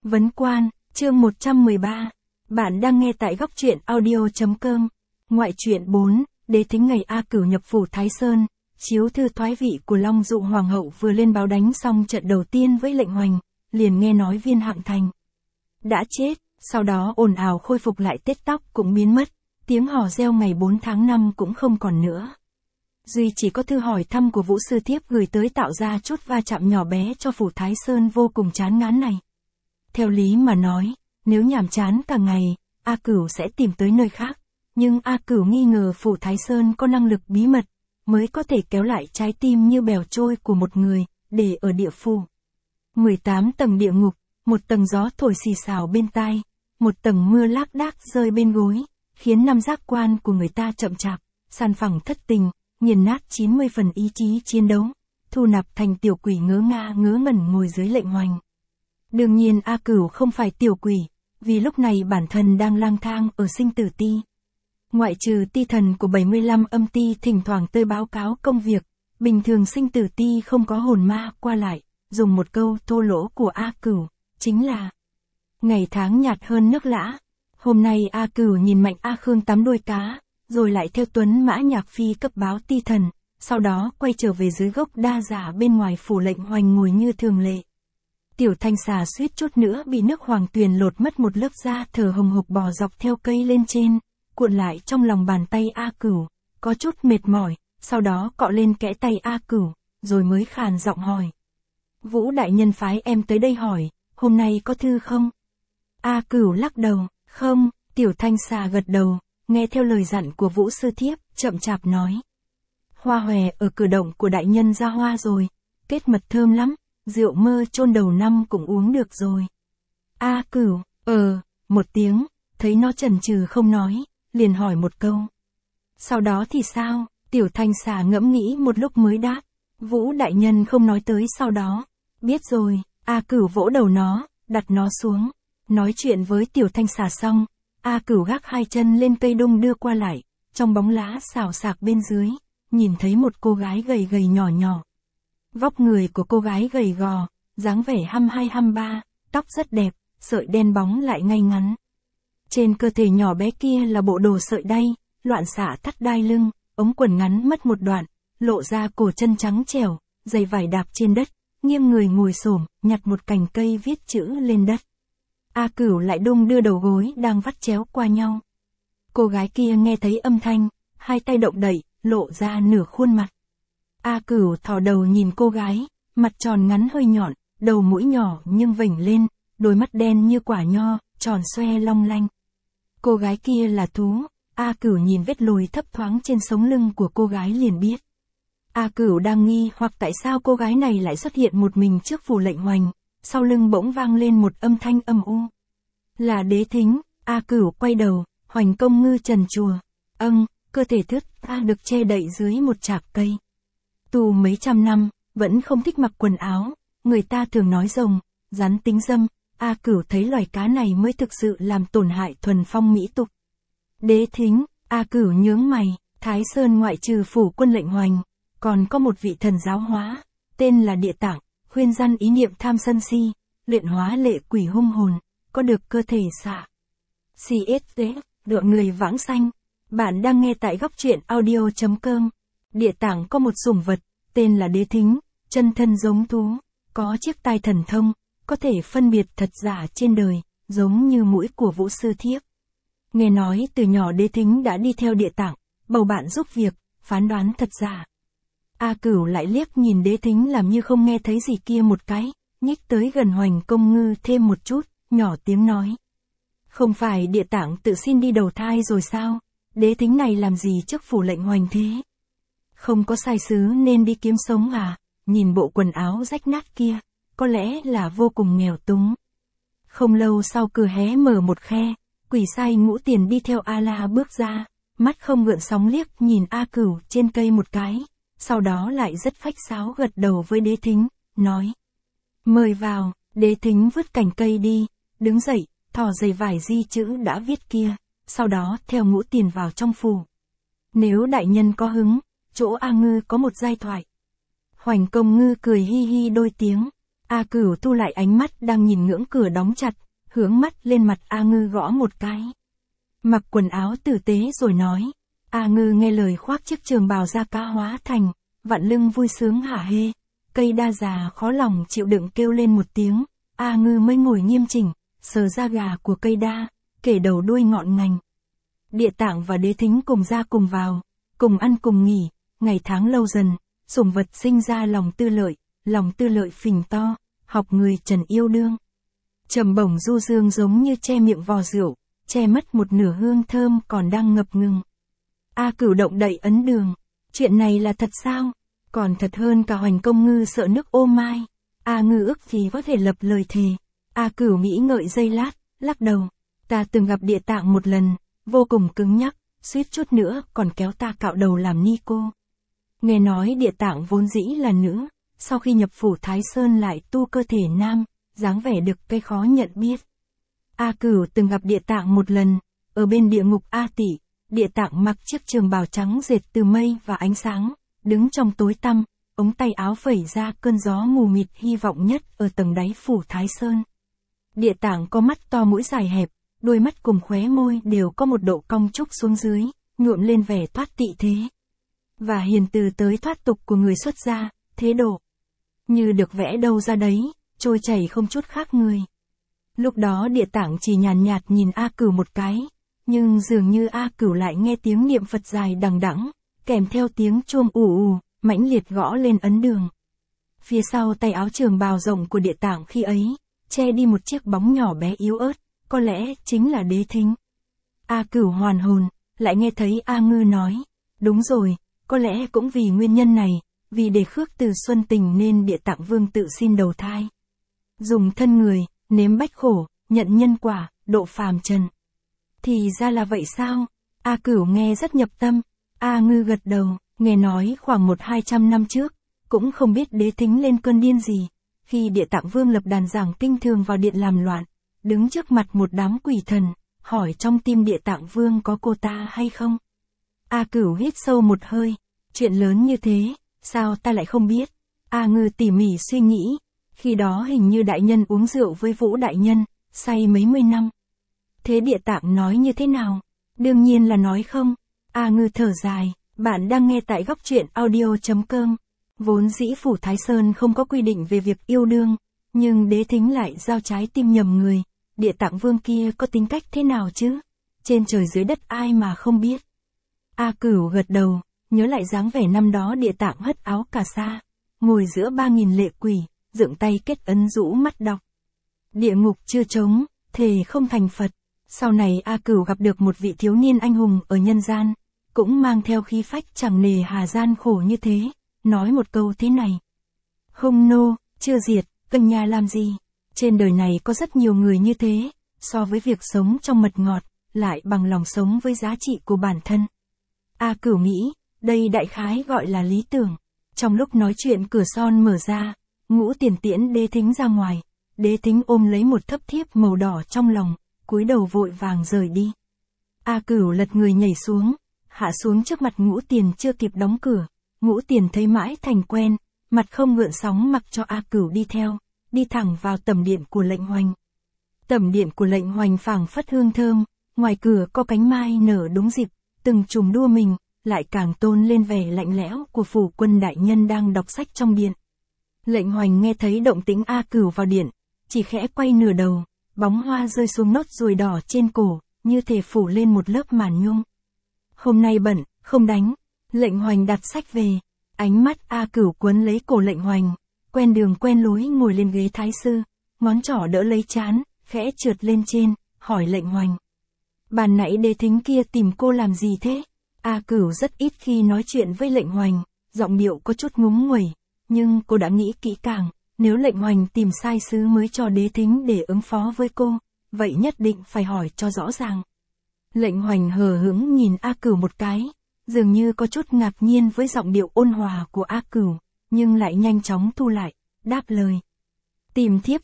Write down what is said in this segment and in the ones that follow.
Vấn Quan, chương 113. Bạn đang nghe tại góc truyện audio.com. Ngoại truyện 4, Đế Thính ngày A Cửu nhập phủ Thái Sơn, chiếu thư thoái vị của Long Dụ Hoàng hậu vừa lên báo đánh xong trận đầu tiên với lệnh hoành, liền nghe nói Viên Hạng Thành đã chết, sau đó ồn ào khôi phục lại tết tóc cũng biến mất, tiếng hò reo ngày 4 tháng 5 cũng không còn nữa. Duy chỉ có thư hỏi thăm của Vũ Sư Thiếp gửi tới tạo ra chút va chạm nhỏ bé cho phủ Thái Sơn vô cùng chán ngán này. Theo lý mà nói, nếu nhàm chán cả ngày, A Cửu sẽ tìm tới nơi khác, nhưng A Cửu nghi ngờ phủ Thái Sơn có năng lực bí mật, mới có thể kéo lại trái tim như bèo trôi của một người, để ở địa phủ. 18 tầng địa ngục, một tầng gió thổi xì xào bên tai, một tầng mưa lác đác rơi bên gối, khiến năm giác quan của người ta chậm chạp, san phẳng thất tình, nghiền nát 90 phần ý chí chiến đấu, thu nạp thành tiểu quỷ ngớ ngẩn ngồi dưới lệnh hoành. Đương nhiên A Cửu không phải tiểu quỷ, vì lúc này bản thân đang lang thang ở sinh tử ti. Ngoại trừ ti thần của 75 âm ti thỉnh thoảng tới báo cáo công việc, bình thường sinh tử ti không có hồn ma qua lại, dùng một câu thô lỗ của A Cửu, chính là ngày tháng nhạt hơn nước lã. Hôm nay A Cửu nhìn Mạnh A Khương tắm đuôi cá, rồi lại theo Tuấn Mã Nhạc Phi cấp báo ti thần, sau đó quay trở về dưới gốc đa giả bên ngoài phủ lệnh hoành ngồi như thường lệ. Tiểu Thanh xà suýt chút nữa bị nước hoàng tuyền lột mất một lớp da, thở hồng hộc bò dọc theo cây lên trên, cuộn lại trong lòng bàn tay A Cửu, có chút mệt mỏi, sau đó cọ lên kẽ tay A Cửu, rồi mới khàn giọng hỏi. Vũ đại nhân phái em tới đây hỏi, hôm nay có thư không? A Cửu lắc đầu, không. Tiểu Thanh xà gật đầu, nghe theo lời dặn của Vũ Sư Thiếp, chậm chạp nói. Hoa hòe ở cửa động của đại nhân ra hoa rồi, kết mật thơm lắm, rượu mơ chôn đầu năm cũng uống được rồi. A Cửu, một tiếng, thấy nó chần chừ không nói, liền hỏi một câu. Sau đó thì sao? Tiểu Thanh xà ngẫm nghĩ một lúc mới đáp. Vũ đại nhân không nói tới sau đó. Biết rồi. A Cửu vỗ đầu nó, đặt nó xuống. Nói chuyện với Tiểu Thanh xà xong, A Cửu gác hai chân lên cây đung đưa qua lại, trong bóng lá xào xạc bên dưới, nhìn thấy một cô gái gầy gầy nhỏ nhỏ. Vóc người của cô gái gầy gò, dáng vẻ 22-23, tóc rất đẹp, sợi đen bóng lại ngay ngắn. Trên cơ thể nhỏ bé kia là bộ đồ sợi đay, loạn xả thắt đai lưng, ống quần ngắn mất một đoạn, lộ ra cổ chân trắng trẻo, giày vải đạp trên đất, nghiêng người ngồi xổm, nhặt một cành cây viết chữ lên đất. A Cửu lại đung đưa đầu gối đang vắt chéo qua nhau. Cô gái kia nghe thấy âm thanh, hai tay động đậy, lộ ra nửa khuôn mặt. A Cửu thò đầu nhìn cô gái, mặt tròn ngắn hơi nhọn, đầu mũi nhỏ nhưng vểnh lên, đôi mắt đen như quả nho, tròn xoe long lanh. Cô gái kia là thú. A Cửu nhìn vết lồi thấp thoáng trên sống lưng của cô gái liền biết. A Cửu đang nghi hoặc tại sao cô gái này lại xuất hiện một mình trước phủ lệnh hoành, sau lưng bỗng vang lên một âm thanh âm u. Là Đế Thính. A Cửu quay đầu, Hoành công ngư trần chùa. Cơ thể thướt tha được che đậy dưới một chạc cây. Tù mấy trăm năm, vẫn không thích mặc quần áo, người ta thường nói rồng, rắn tính dâm, A Cửu thấy loài cá này mới thực sự làm tổn hại thuần phong mỹ tục. Đế Thính. A Cửu nhướng mày, Thái Sơn ngoại trừ phủ quân lệnh hoành, còn có một vị thần giáo hóa, tên là Địa Tạng, khuyên răn ý niệm tham sân si, luyện hóa lệ quỷ hung hồn, có được cơ thể xạ. CSD, độ người vãng sanh. Bạn đang nghe tại góc truyện audio.com. Địa Tạng có một sủng vật, tên là Đế Thính, chân thân giống thú, có chiếc tai thần thông, có thể phân biệt thật giả trên đời, giống như mũi của Vũ Sư Thiếp. Nghe nói từ nhỏ Đế Thính đã đi theo Địa Tạng, bầu bạn giúp việc, phán đoán thật giả. A Cửu lại liếc nhìn Đế Thính làm như không nghe thấy gì kia một cái, nhích tới gần Hoành công ngư thêm một chút, nhỏ tiếng nói. Không phải Địa Tạng tự xin đi đầu thai rồi sao? Đế Thính này làm gì trước phủ lệnh hoành thế? Không có sai sứ nên đi kiếm sống à? Nhìn bộ quần áo rách nát kia, có lẽ là vô cùng nghèo túng. Không lâu sau cửa hé mở một khe, quỷ sai Ngũ Tiền đi theo A-la bước ra, mắt không gợn sóng liếc nhìn A Cửu trên cây một cái, sau đó lại rất phách sáo gật đầu với Đế Thính, nói. Mời vào. Đế Thính vứt cành cây đi, đứng dậy, thò giày vải di chữ đã viết kia, sau đó theo Ngũ Tiền vào trong phủ. Nếu đại nhân có hứng, chỗ A Ngư có một giai thoại. Hoành công ngư cười hi hi đôi tiếng. A Cửu thu lại ánh mắt đang nhìn ngưỡng cửa đóng chặt, hướng mắt lên mặt A Ngư gõ một cái. Mặc quần áo tử tế rồi nói. A Ngư nghe lời khoác chiếc trường bào da cá hóa thành, vặn lưng vui sướng hả hê. Cây đa già khó lòng chịu đựng kêu lên một tiếng, A Ngư mới ngồi nghiêm chỉnh, sờ da gà của cây đa, kể đầu đuôi ngọn ngành. Địa Tạng và Đế Thính cùng ra cùng vào, cùng ăn cùng nghỉ, ngày tháng lâu dần, sủng vật sinh ra lòng tư lợi phình to, học người trần yêu đương. Trầm bổng du dương giống như che miệng vò rượu, che mất một nửa hương thơm còn đang ngập ngừng. A Cửu động đậy ấn đường, chuyện này là thật sao? Còn thật hơn cả Hoành Công Ngư sợ nước ô mai. A Ngư ước gì có thể lập lời thề. A Cửu nghĩ ngợi giây lát, lắc đầu. Ta từng gặp Địa Tạng một lần, vô cùng cứng nhắc, suýt chút nữa còn kéo ta cạo đầu làm ni cô. Nghe nói Địa Tạng vốn dĩ là nữ, sau khi nhập phủ Thái Sơn lại tu cơ thể nam, dáng vẻ được cây khó nhận biết. A Cửu từng gặp Địa Tạng một lần, ở bên địa ngục A Tỳ. Địa Tạng mặc chiếc trường bào trắng dệt từ mây và ánh sáng, đứng trong tối tăm, ống tay áo phẩy ra cơn gió mù mịt hy vọng nhất ở tầng đáy phủ Thái Sơn. Địa Tạng có mắt to mũi dài hẹp, đôi mắt cùng khóe môi đều có một độ cong trúc xuống dưới, nhuộm lên vẻ thoát tị thế. Và hiền từ tới thoát tục của người xuất gia, thế độ. Như được vẽ đâu ra đấy, trôi chảy không chút khác người. Lúc đó Địa Tạng chỉ nhàn nhạt nhìn A Cửu một cái, nhưng dường như A Cửu lại nghe tiếng niệm Phật dài đằng đẵng, kèm theo tiếng chuông ù ù, mãnh liệt gõ lên ấn đường. Phía sau tay áo trường bào rộng của Địa Tạng khi ấy, che đi một chiếc bóng nhỏ bé yếu ớt, có lẽ chính là Đế Thính. A Cửu hoàn hồn, lại nghe thấy A Ngư nói, đúng rồi, có lẽ cũng vì nguyên nhân này, vì để khước từ xuân tình nên Địa Tạng Vương tự xin đầu thai. Dùng thân người, nếm bách khổ, nhận nhân quả, độ phàm trần. Thì ra là vậy sao? A Cửu nghe rất nhập tâm. A Ngư gật đầu, nghe nói khoảng 100-200 năm trước, cũng không biết Đế Thính lên cơn điên gì, khi Địa Tạng Vương lập đàn giảng kinh thường vào điện làm loạn, đứng trước mặt một đám quỷ thần, hỏi trong tim Địa Tạng Vương có cô ta hay không. A Cửu hít sâu một hơi, chuyện lớn như thế, sao ta lại không biết? A Ngư tỉ mỉ suy nghĩ, khi đó hình như đại nhân uống rượu với Vũ đại nhân, say mấy mươi năm. Thế Địa Tạng nói như thế nào? Đương nhiên là nói không. A Ngư thở dài, bạn đang nghe tại góc truyện audio.com. Vốn dĩ phủ Thái Sơn không có quy định về việc yêu đương, nhưng Đế Thính lại giao trái tim nhầm người. Địa Tạng Vương kia có tính cách thế nào chứ? Trên trời dưới đất ai mà không biết. A Cửu gật đầu, nhớ lại dáng vẻ năm đó Địa Tạng hất áo cà sa, ngồi giữa 3000 lệ quỷ, dựng tay kết ấn rũ mắt đọc. Địa ngục chưa trống, thề không thành Phật. Sau này A Cửu gặp được một vị thiếu niên anh hùng ở nhân gian, cũng mang theo khí phách chẳng nề hà gian khổ như thế, nói một câu thế này. Hung nô, chưa diệt, cân nhà làm gì? Trên đời này có rất nhiều người như thế, so với việc sống trong mật ngọt, lại bằng lòng sống với giá trị của bản thân. A Cửu nghĩ, đây đại khái gọi là lý tưởng. Trong lúc nói chuyện cửa son mở ra, Ngũ Tiền tiễn Đế Thính ra ngoài, Đế Thính ôm lấy một thấp thiếp màu đỏ trong lòng, cúi đầu vội vàng rời đi. A Cửu lật người nhảy xuống, hạ xuống trước mặt Ngũ Tiền chưa kịp đóng cửa. Ngũ Tiền thấy mãi thành quen, mặt không gợn sóng mặc cho A Cửu đi theo, đi thẳng vào tẩm điện của Lệnh Hoành. Tẩm điện của Lệnh Hoành phảng phất hương thơm, ngoài cửa có cánh mai nở đúng dịp, từng chùm đua mình, lại càng tôn lên vẻ lạnh lẽo của phủ quân đại nhân đang đọc sách trong điện. Lệnh Hoành nghe thấy động tĩnh A Cửu vào điện, chỉ khẽ quay nửa đầu, bóng hoa rơi xuống nốt ruồi đỏ trên cổ, như thể phủ lên một lớp màn nhung. Hôm nay bận, không đánh. Lệnh Hoành đặt sách về, ánh mắt A Cửu quấn lấy cổ Lệnh Hoành, quen đường quen lối ngồi lên ghế thái sư, ngón trỏ đỡ lấy trán, khẽ trượt lên trên, hỏi Lệnh Hoành. Ban nãy Đế Thính kia tìm cô làm gì thế? A Cửu rất ít khi nói chuyện với Lệnh Hoành, giọng điệu có chút ngúng nguẩy, nhưng cô đã nghĩ kỹ càng, nếu Lệnh Hoành tìm sai sứ mới cho Đế Thính để ứng phó với cô, vậy nhất định phải hỏi cho rõ ràng. Lệnh Hoành hờ hững nhìn A Cửu một cái, dường như có chút ngạc nhiên với giọng điệu ôn hòa của A Cửu, nhưng lại nhanh chóng thu lại, đáp lời. Tìm thiếp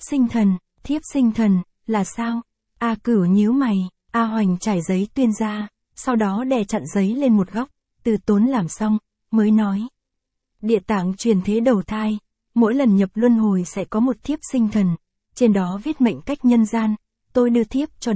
sinh thần, là sao? A Cửu nhíu mày, A Hoành trải giấy tuyên ra, sau đó đè chặn giấy lên một góc, từ tốn làm xong, mới nói. Địa Tạng truyền thế đầu thai, mỗi lần nhập luân hồi sẽ có một thiếp sinh thần, trên đó viết mệnh cách nhân gian, tôi đưa thiếp cho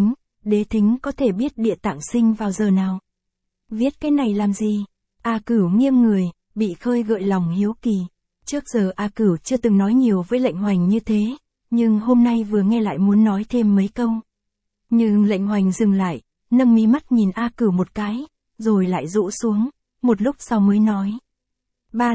đế thính có thể biết địa tạng sinh vào giờ nào. Viết cái này làm gì? A Cửu nghiêng người, bị khơi gợi lòng hiếu kỳ. Trước giờ A Cửu chưa từng nói nhiều với Lệnh Hoành như thế, nhưng hôm nay vừa nghe lại muốn nói thêm mấy câu. Nhưng Lệnh Hoành dừng lại, nâng mí mắt nhìn A Cửu một cái, rồi lại rũ xuống, một lúc sau mới nói. 3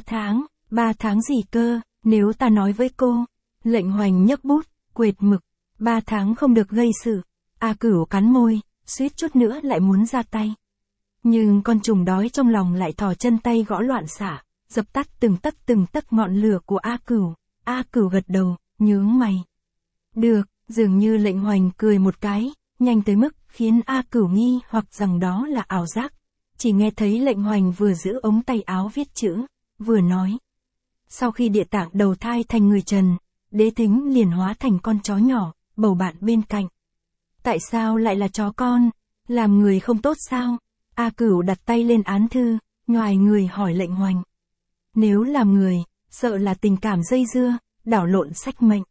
tháng gì cơ, nếu ta nói với cô. Lệnh Hoành nhấc bút, quệt mực, 3 tháng không được gây sự. A Cửu cắn môi, suýt chút nữa lại muốn ra tay. Nhưng con trùng đói trong lòng lại thò chân tay gõ loạn xả, dập tắt từng tấc ngọn lửa của A Cửu. A Cửu gật đầu, nhướng mày. Được, dường như Lệnh Hoành cười một cái, nhanh tới mức khiến A Cửu nghi hoặc rằng đó là ảo giác. Chỉ nghe thấy Lệnh Hoành vừa giữ ống tay áo viết chữ, vừa nói. Sau khi địa tạng đầu thai thành người trần, đế thính liền hóa thành con chó nhỏ, bầu bạn bên cạnh. Tại sao lại là chó con? Làm người không tốt sao? A Cửu đặt tay lên án thư, nhoài người hỏi Lệnh Hoành. Nếu làm người, sợ là tình cảm dây dưa, đảo lộn sách mệnh.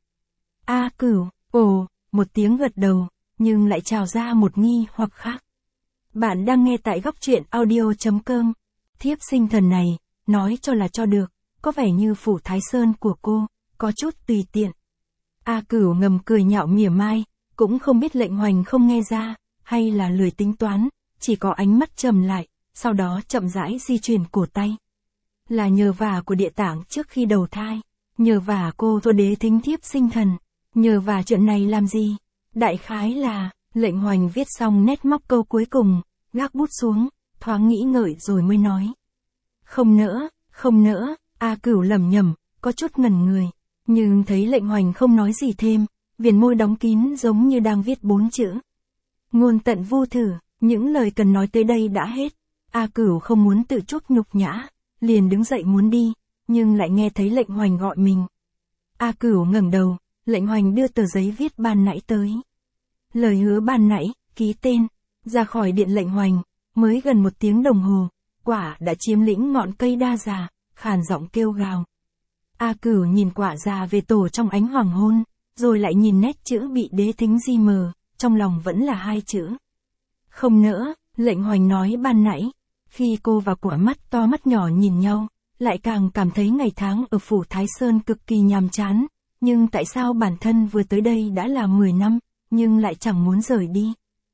A Cửu, một tiếng gật đầu, nhưng lại trào ra một nghi hoặc khác. Bạn đang nghe tại góc truyện audio.com. Thiếp sinh thần này, nói cho là cho được, có vẻ như phủ Thái Sơn của cô, có chút tùy tiện. A Cửu ngầm cười nhạo mỉa mai, cũng không biết Lệnh Hoành không nghe ra, hay là lười tính toán, chỉ có ánh mắt trầm lại, sau đó chậm rãi di chuyển cổ tay. Là nhờ vả của địa tạng trước khi đầu thai, nhờ vả cô thua đế thính thiếp sinh thần, nhờ vả chuyện này làm gì? Đại khái là, Lệnh Hoành viết xong nét móc câu cuối cùng, gác bút xuống, thoáng nghĩ ngợi rồi mới nói. Không nỡ, A Cửu lẩm nhẩm, có chút ngẩn người, nhưng thấy Lệnh Hoành không nói gì thêm, viền môi đóng kín giống như đang viết 4 chữ. Ngôn tận vu thử, những lời cần nói tới đây đã hết. A Cửu không muốn tự chuốc nhục nhã, liền đứng dậy muốn đi, nhưng lại nghe thấy Lệnh Hoành gọi mình. A Cửu ngẩng đầu, Lệnh Hoành đưa tờ giấy viết ban nãy tới. Lời hứa ban nãy, ký tên, ra khỏi điện Lệnh Hoành, mới gần 1 tiếng đồng hồ, quả đã chiếm lĩnh ngọn cây đa già, khàn giọng kêu gào. A Cửu nhìn quả già về tổ trong ánh hoàng hôn, rồi lại nhìn nét chữ bị đế thính di mờ, trong lòng vẫn là 2 chữ. Không nỡ, Lệnh Hoành nói ban nãy, khi cô và quả mắt to mắt nhỏ nhìn nhau, lại càng cảm thấy ngày tháng ở phủ Thái Sơn cực kỳ nhàm chán, nhưng tại sao bản thân vừa tới đây đã là 10 năm, nhưng lại chẳng muốn rời đi.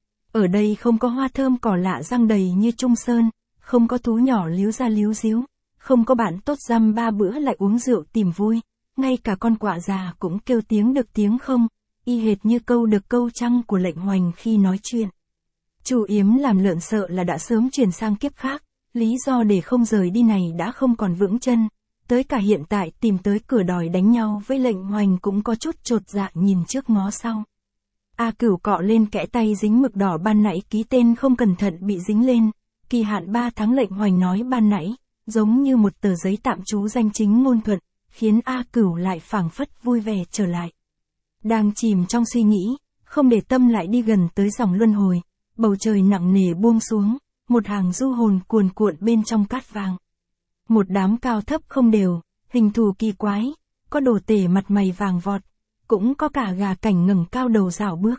Ở đây không có hoa thơm cỏ lạ răng đầy như Trung Sơn, không có thú nhỏ líu ra líu díu, không có bạn tốt dăm 3 bữa lại uống rượu tìm vui, ngay cả con quạ già cũng kêu tiếng được tiếng không, y hệt như câu được câu trăng của Lệnh Hoành khi nói chuyện. Chu Yếm làm lợn sợ là đã sớm chuyển sang kiếp khác, lý do để không rời đi này đã không còn vững chân, tới cả hiện tại tìm tới cửa đòi đánh nhau với Lệnh Hoành cũng có chút chột dạ nhìn trước ngó sau. A Cửu cọ lên kẽ tay dính mực đỏ ban nãy ký tên không cẩn thận bị dính lên, kỳ hạn 3 tháng Lệnh Hoành nói ban nãy, giống như một tờ giấy tạm trú danh chính ngôn thuận, khiến A Cửu lại phảng phất vui vẻ trở lại. Đang chìm trong suy nghĩ, không để tâm lại đi gần tới dòng luân hồi, bầu trời nặng nề buông xuống, một hàng du hồn cuồn cuộn bên trong cát vàng. Một đám cao thấp không đều, hình thù kỳ quái, có đồ tể mặt mày vàng vọt, cũng có cả gà cảnh ngẩng cao đầu rảo bước.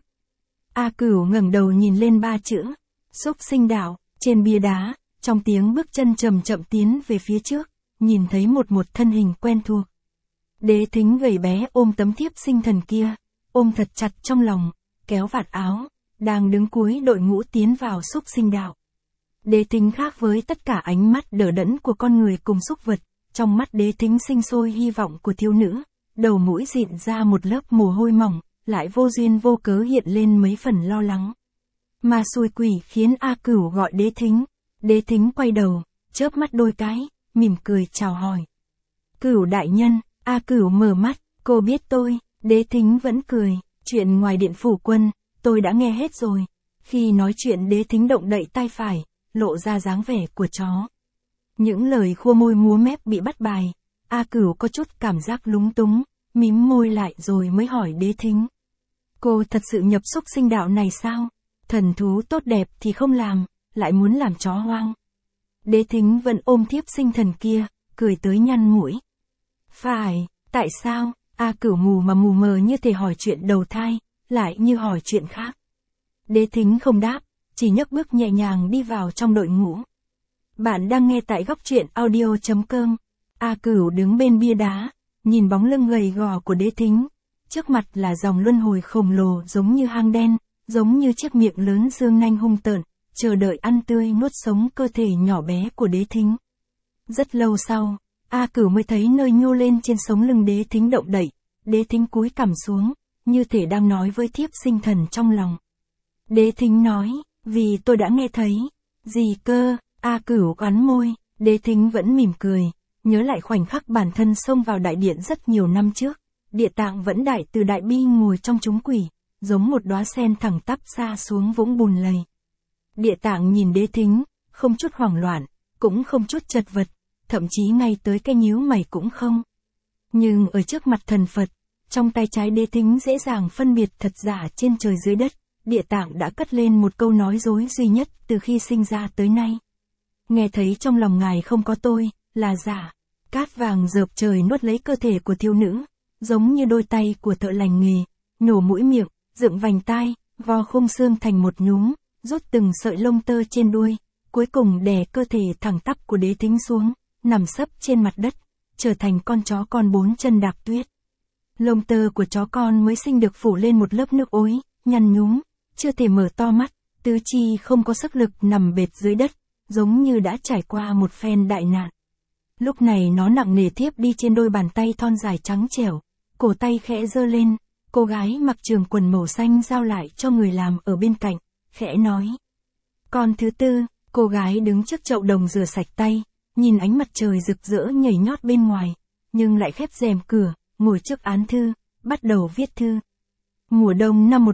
A Cửu ngẩng đầu nhìn lên 3 chữ, Xúc Sinh Đạo, trên bia đá, trong tiếng bước chân chậm chậm tiến về phía trước, nhìn thấy một thân hình quen thuộc. Đế thính gầy bé ôm tấm thiếp sinh thần kia, ôm thật chặt trong lòng, kéo vạt áo, đang đứng cuối đội ngũ tiến vào Xúc Sinh Đạo. Đế thính khác với tất cả ánh mắt đờ đẫn của con người cùng súc vật, trong mắt đế thính sinh sôi hy vọng của thiếu nữ, đầu mũi dịn ra một lớp mồ hôi mỏng, lại vô duyên vô cớ hiện lên mấy phần lo lắng. Mà xui quỷ khiến A Cửu gọi đế thính quay đầu, chớp mắt đôi cái, mỉm cười chào hỏi. Cửu đại nhân, A Cửu mở mắt, cô biết tôi, đế thính vẫn cười, chuyện ngoài điện phủ quân, tôi đã nghe hết rồi. Khi nói chuyện đế thính động đậy tay phải, lộ ra dáng vẻ của chó. Những lời khua môi múa mép bị bắt bài, A Cửu có chút cảm giác lúng túng, mím môi lại rồi mới hỏi đế thính. Cô thật sự nhập Xúc Sinh Đạo này sao? Thần thú tốt đẹp thì không làm, lại muốn làm chó hoang. Đế thính vẫn ôm thiếp sinh thần kia, cười tới nhăn mũi. Phải, Tại sao? A Cửu mù mà mù mờ như thể hỏi chuyện đầu thai, lại như hỏi chuyện khác. Đế Thính không đáp, chỉ nhấc bước nhẹ nhàng đi vào trong đội ngũ. Bạn đang nghe tại góc truyện audio.com. A Cửu đứng bên bia đá, nhìn bóng lưng gầy gò của Đế Thính. Trước mặt là dòng luân hồi khổng lồ giống như hang đen, giống như chiếc miệng lớn dương nanh hung tợn, chờ đợi ăn tươi nuốt sống cơ thể nhỏ bé của Đế Thính. Rất lâu sau, A Cửu mới thấy nơi nhô lên trên sống lưng Đế Thính động đậy. Đế Thính cúi cằm xuống, như thể đang nói với thiếp sinh thần trong lòng. Đế Thính nói, vì tôi đã nghe thấy. Gì cơ? A Cửu cắn môi. Đế Thính vẫn mỉm cười, nhớ lại khoảnh khắc bản thân xông vào đại điện rất nhiều năm trước. Địa Tạng vẫn đại từ đại bi ngồi trong chúng quỷ, giống một đóa sen thẳng tắp xa xuống vũng bùn lầy. Địa Tạng nhìn Đế Thính, không chút hoảng loạn, cũng không chút chật vật, thậm chí ngay tới cái nhíu mày cũng không. Nhưng ở trước mặt thần Phật, trong tay trái Đế Thính dễ dàng phân biệt thật giả trên trời dưới đất. Địa Tạng đã cất lên một câu nói dối duy nhất từ khi sinh ra tới nay. Nghe thấy trong lòng ngài không có tôi, là giả. Cát vàng rợp trời nuốt lấy cơ thể của thiếu nữ, giống như đôi tay của thợ lành nghề, nhổ mũi miệng, dựng vành tai, vo khung xương thành một nhúm, rút từng sợi lông tơ trên đuôi, cuối cùng đè cơ thể thẳng tắp của Đế Thính xuống, nằm sấp trên mặt đất, trở thành con chó con 4 chân đạp tuyết. Lông tơ của chó con mới sinh được phủ lên một lớp nước ối, nhăn nhúm, chưa thể mở to mắt, tứ chi không có sức lực nằm bệt dưới đất, giống như đã trải qua một phen đại nạn. Lúc này nó nặng nề thiếp đi trên đôi bàn tay thon dài trắng trẻo, cổ tay khẽ giơ lên, cô gái mặc trường quần màu xanh giao lại cho người làm ở bên cạnh, khẽ nói. Con thứ tư, cô gái đứng trước chậu đồng rửa sạch tay, nhìn ánh mặt trời rực rỡ nhảy nhót bên ngoài, nhưng lại khép rèm cửa, ngồi trước án thư, bắt đầu viết thư. Mùa đông năm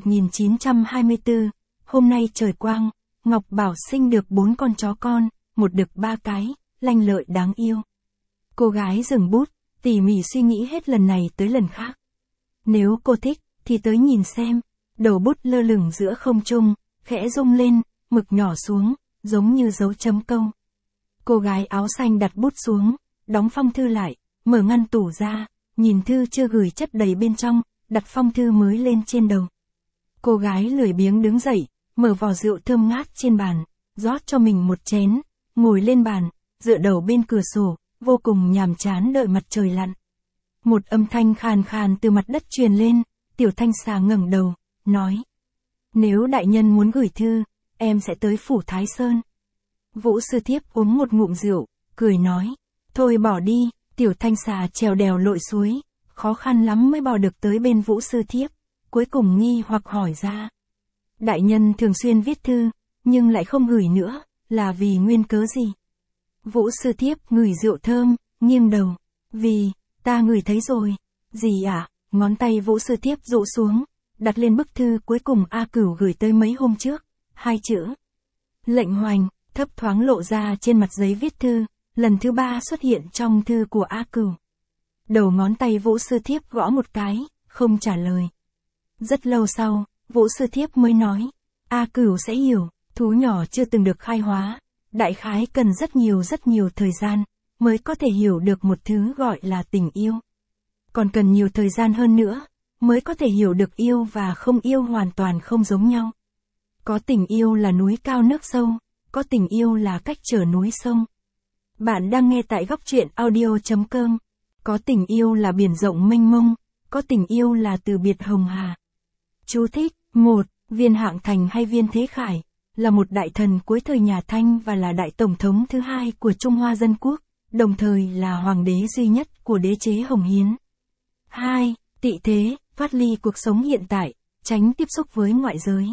1924, hôm nay trời quang, Ngọc Bảo sinh được 4 con chó con, một đực 3 cái, lanh lợi đáng yêu. Cô gái dừng bút, tỉ mỉ suy nghĩ hết lần này tới lần khác. Nếu cô thích, thì tới nhìn xem. Đầu bút lơ lửng giữa không trung, khẽ rung lên, mực nhỏ xuống, giống như dấu chấm câu. Cô gái áo xanh đặt bút xuống, đóng phong thư lại, mở ngăn tủ ra, nhìn thư chưa gửi chất đầy bên trong, đặt phong thư mới lên trên đầu. Cô gái lười biếng đứng dậy, mở vò rượu thơm ngát trên bàn, rót cho mình một chén, ngồi lên bàn, dựa đầu bên cửa sổ, vô cùng nhàm chán đợi mặt trời lặn. Một âm thanh khàn khàn từ mặt đất truyền lên, Tiểu Thanh Xà ngẩng đầu, nói. Nếu đại nhân muốn gửi thư, em sẽ tới phủ Thái Sơn. Vũ Sư Thiếp uống một ngụm rượu, cười nói. Thôi bỏ đi. Tiểu Thanh Xà trèo đèo lội suối, khó khăn lắm mới bò được tới bên Vũ Sư Thiếp, cuối cùng nghi hoặc hỏi ra. Đại nhân thường xuyên viết thư, nhưng lại không gửi nữa, là vì nguyên cớ gì? Vũ Sư Thiếp ngửi rượu thơm, nghiêng đầu. Vì, ta ngửi thấy rồi. Gì ạ? Ngón tay Vũ Sư Thiếp dụ xuống, đặt lên bức thư cuối cùng A Cửu gửi tới mấy hôm trước, 2 chữ. Lệnh hoành, thấp thoáng lộ ra trên mặt giấy viết thư, lần thứ 3 xuất hiện trong thư của A Cửu. Đầu ngón tay Vũ Sư Thiếp gõ một cái, không trả lời. Rất lâu sau, Vũ Sư Thiếp mới nói, A Cửu sẽ hiểu, thú nhỏ chưa từng được khai hóa, đại khái cần rất nhiều thời gian, mới có thể hiểu được một thứ gọi là tình yêu. Còn cần nhiều thời gian hơn nữa, mới có thể hiểu được yêu và không yêu hoàn toàn không giống nhau. Có tình yêu là núi cao nước sâu, có tình yêu là cách trở núi sông. Bạn đang nghe tại góc truyện audio.com. Có tình yêu là biển rộng mênh mông, có tình yêu là từ biệt hồng hà. Chú thích: 1. Viên Hạng Thành hay Viên Thế Khải, là một đại thần cuối thời nhà Thanh và là đại tổng thống thứ 2 của Trung Hoa Dân Quốc, đồng thời là hoàng đế duy nhất của đế chế Hồng Hiến. 2. Tị thế, phát ly cuộc sống hiện tại, tránh tiếp xúc với ngoại giới.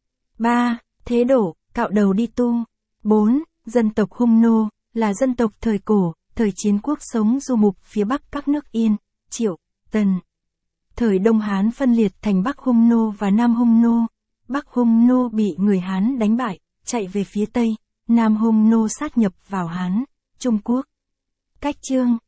3. Thế đổ, cạo đầu đi tu. 4. Dân tộc Hung Nô, là dân tộc thời cổ, thời chiến quốc sống du mục phía bắc các nước Yên, Triệu, Tần. Thời Đông Hán phân liệt thành Bắc Hung Nô và Nam Hung Nô. Bắc Hung Nô bị người Hán đánh bại, chạy về phía Tây, Nam Hung Nô sát nhập vào Hán, Trung Quốc. Cách chương